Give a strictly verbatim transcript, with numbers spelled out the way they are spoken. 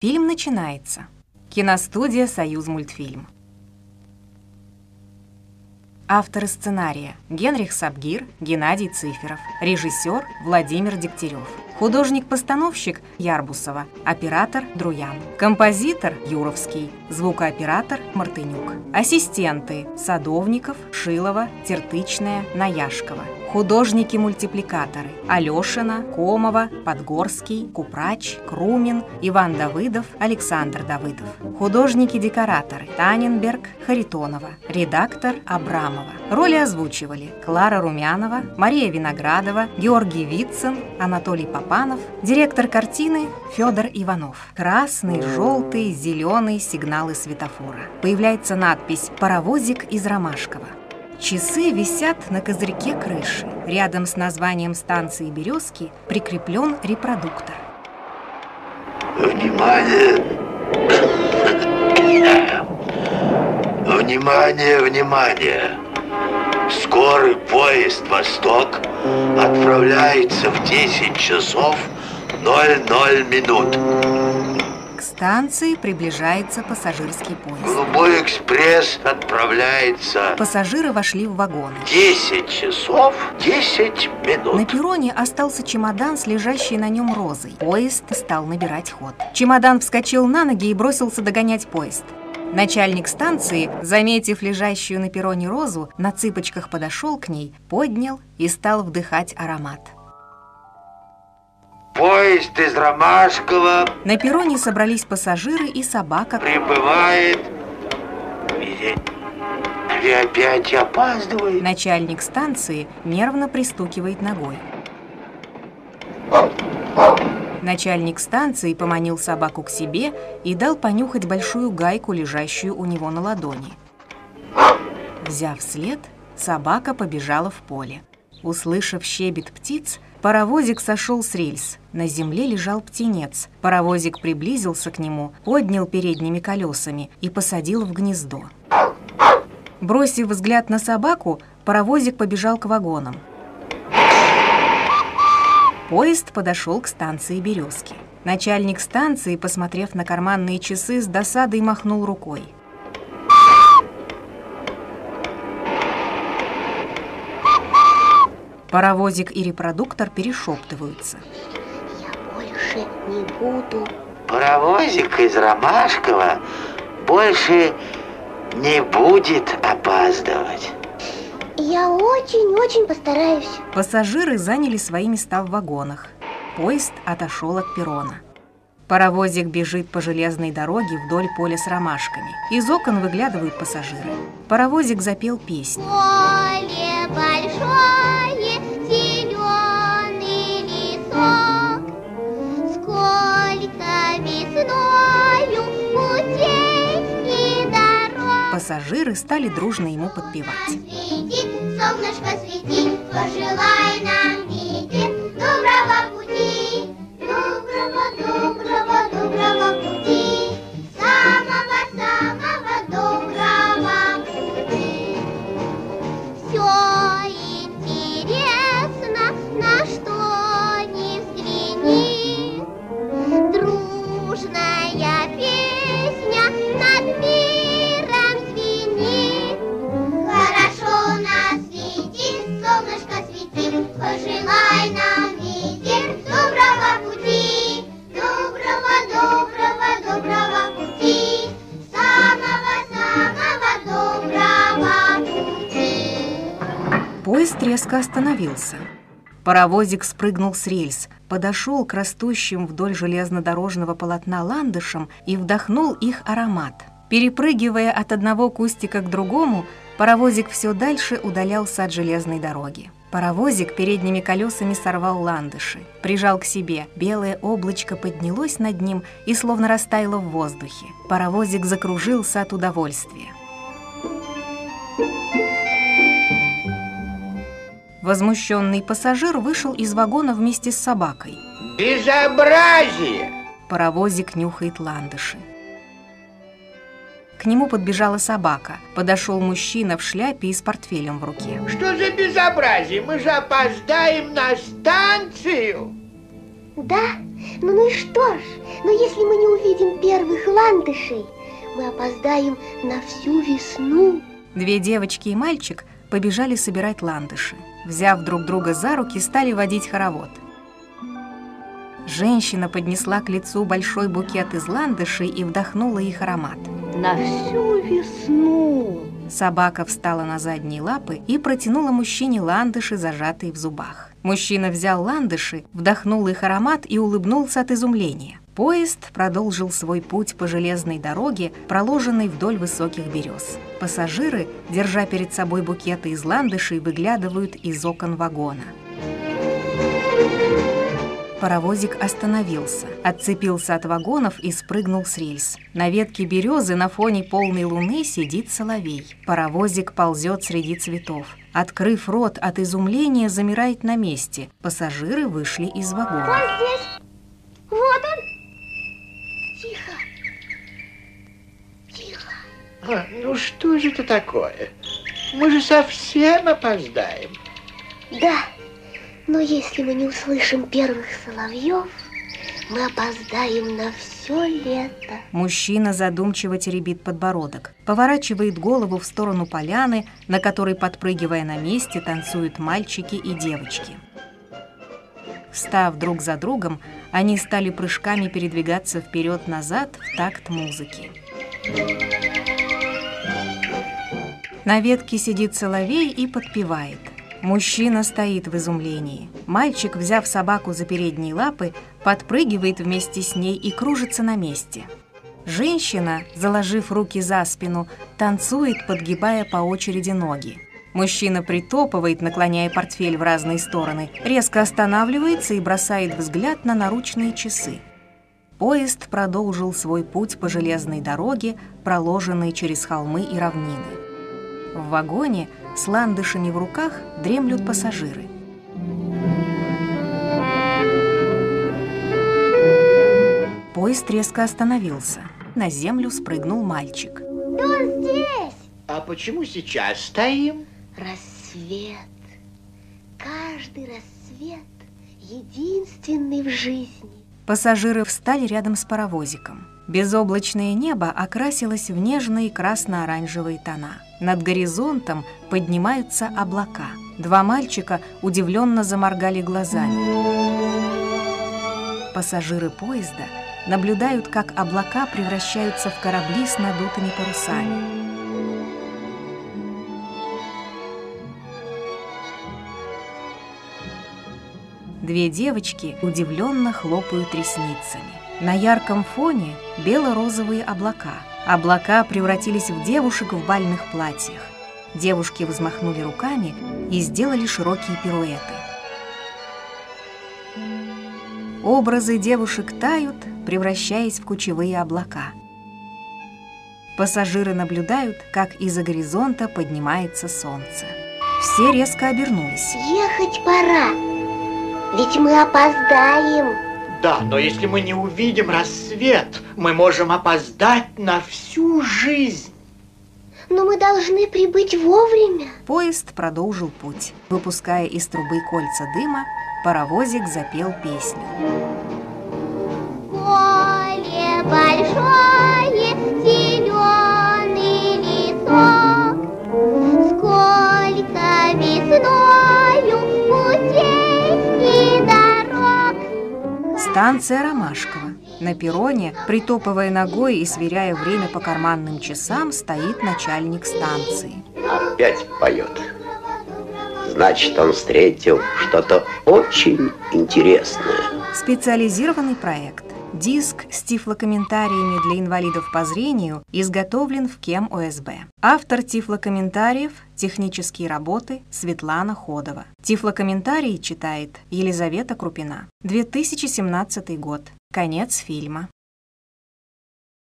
Фильм начинается. Киностудия «Союзмультфильм». Авторы сценария – Генрих Сабгир, Геннадий Циферов. Режиссер – Владимир Дегтярев. Художник-постановщик – Ярбусова. Оператор – Друян. Композитор – Юровский. Звукооператор – Мартынюк. Ассистенты – Садовников, Шилова, Тертычная, Наяшкова. Художники-мультипликаторы – Алешина, Комова, Подгорский, Купрач, Крумин, Иван Давыдов, Александр Давыдов. Художники-декораторы – Таненберг, Харитонова. Редактор – Абрамова. Роли озвучивали Клара Румянова, Мария Виноградова, Георгий Вицин, Анатолий Попанов. Директор картины – Федор Иванов. Красный, желтый, зеленый сигналы светофора. Появляется надпись «Паровозик из Ромашкова». Часы висят на козырьке крыши. Рядом с названием станции «Березки» прикреплен репродуктор. Внимание! Внимание, внимание! Скорый поезд «Восток» отправляется в десять часов ноль ноль минут. К станции приближается пассажирский поезд. Голубой экспресс отправляется. Пассажиры вошли в вагоны. десять часов десять минут. На перроне остался чемодан с лежащей на нем розой. Поезд стал набирать ход. Чемодан вскочил на ноги и бросился догонять поезд. Начальник станции, заметив лежащую на перроне розу, на цыпочках подошел к ней, поднял и стал вдыхать аромат. Поезд из Ромашкова. На перроне собрались пассажиры и собака. Прибывает. Вы опять опаздываете? Начальник станции нервно пристукивает ногой. Начальник станции поманил собаку к себе и дал понюхать большую гайку, лежащую у него на ладони. Взяв след, собака побежала в поле. Услышав щебет птиц, паровозик сошел с рельс. На земле лежал птенец. Паровозик приблизился к нему, поднял передними колесами и посадил в гнездо. Бросив взгляд на собаку, паровозик побежал к вагонам. Поезд подошел к станции «Березки». Начальник станции, посмотрев на карманные часы, с досадой махнул рукой. Паровозик и репродуктор перешептываются. Я больше не буду. Паровозик из Ромашкова больше не будет опаздывать. Я очень-очень постараюсь. Пассажиры заняли свои места в вагонах. Поезд отошел от перрона. Паровозик бежит по железной дороге вдоль поля с ромашками. Из окон выглядывают пассажиры. Паровозик запел песню. Поле большое, зеленый лесок, сколько весною путей и дорог. Пассажиры стали дружно ему подпевать. Свети, солнышко свети, пожелай нам ветер доброго пути, доброго, доброго, доброго пути, самого-самого доброго пути. Все интересно, на что ни взгляни, дружная песня над миром звенит. Хорошо на свете, солнышко свети, пожелай нам ветер доброго пути, доброго, доброго, доброго пути, самого-самого доброго пути. Поезд резко остановился. Паровозик спрыгнул с рельс, подошел к растущим вдоль железнодорожного полотна ландышам и вдохнул их аромат. Перепрыгивая от одного кустика к другому, паровозик все дальше удалялся от железной дороги. Паровозик передними колесами сорвал ландыши, прижал к себе. Белое облачко поднялось над ним и словно растаяло в воздухе. Паровозик закружился от удовольствия. Возмущенный пассажир вышел из вагона вместе с собакой. Безобразие! Паровозик нюхает ландыши. К нему подбежала собака. Подошел мужчина в шляпе и с портфелем в руке. Что за безобразие? Мы же опоздаем на станцию. Да? Ну, ну и что ж? Но если мы не увидим ландышей, мы опоздаем на всю весну. Две девочки и мальчик побежали собирать ландыши. Взяв друг друга за руки, стали водить хоровод. Женщина поднесла к лицу большой букет из ландышей и вдохнула их аромат. На всю весну. Собака встала на задние лапы и протянула мужчине ландыши, зажатые в зубах. Мужчина взял ландыши, вдохнул их аромат и улыбнулся от изумления. Поезд продолжил свой путь по железной дороге, проложенной вдоль высоких берез. Пассажиры, держа перед собой букеты из ландышей, выглядывают из окон вагона. Паровозик остановился, отцепился от вагонов и спрыгнул с рельс. На ветке березы на фоне полной луны сидит соловей. Паровозик ползет среди цветов. Открыв рот от изумления, замирает на месте. Пассажиры вышли из вагона. Он здесь. Вот он. Тихо. Тихо. А, ну что же это такое? Мы же совсем опоздаем. Да, но если мы не услышим первых соловьев, мы опоздаем на все лето. Мужчина задумчиво теребит подбородок, поворачивает голову в сторону поляны, на которой, подпрыгивая на месте, танцуют мальчики и девочки. Встав друг за другом, они стали прыжками передвигаться вперед-назад в такт музыки. На ветке сидит соловей и подпевает. Мужчина стоит в изумлении. Мальчик, взяв собаку за передние лапы, подпрыгивает вместе с ней и кружится на месте. Женщина, заложив руки за спину, танцует, подгибая по очереди ноги. Мужчина притопывает, наклоняя портфель в разные стороны, резко останавливается и бросает взгляд на наручные часы. Поезд продолжил свой путь по железной дороге, проложенной через холмы и равнины. В вагоне с ландышами в руках дремлют пассажиры. Поезд резко остановился. На землю спрыгнул мальчик. Да он здесь. А почему сейчас стоим? Рассвет. Каждый рассвет единственный в жизни. Пассажиры встали рядом с паровозиком. Безоблачное небо окрасилось в нежные красно-оранжевые тона. Над горизонтом поднимаются облака. Два мальчика удивленно заморгали глазами. Пассажиры поезда наблюдают, как облака превращаются в корабли с надутыми парусами. Две девочки удивленно хлопают ресницами. На ярком фоне бело-розовые облака. Облака превратились в девушек в бальных платьях. Девушки взмахнули руками и сделали широкие пируэты. Образы девушек тают, превращаясь в кучевые облака. Пассажиры наблюдают, как из-за горизонта поднимается солнце. Все резко обернулись. Ехать пора, ведь мы опоздаем. Да, но если мы не увидим рассвет, мы можем опоздать на всю жизнь. Но мы должны прибыть вовремя. Поезд продолжил путь. Выпуская из трубы кольца дыма, паровозик запел песню. Поле большое, зеленый лесок, сколько весною путей и дорог. Станция Ромашково. На перроне, притопывая ногой и сверяя время по карманным часам, стоит начальник станции. Опять поет. Значит, он встретил что-то очень интересное. Специализированный проект. Диск с тифлокомментариями для инвалидов по зрению изготовлен в КЕМ ОСБ. Автор тифлокомментариев «Технические работы» Светлана Ходова. Тифлокомментарии читает Елизавета Крупина. две тысячи семнадцатый год. Конец фильма.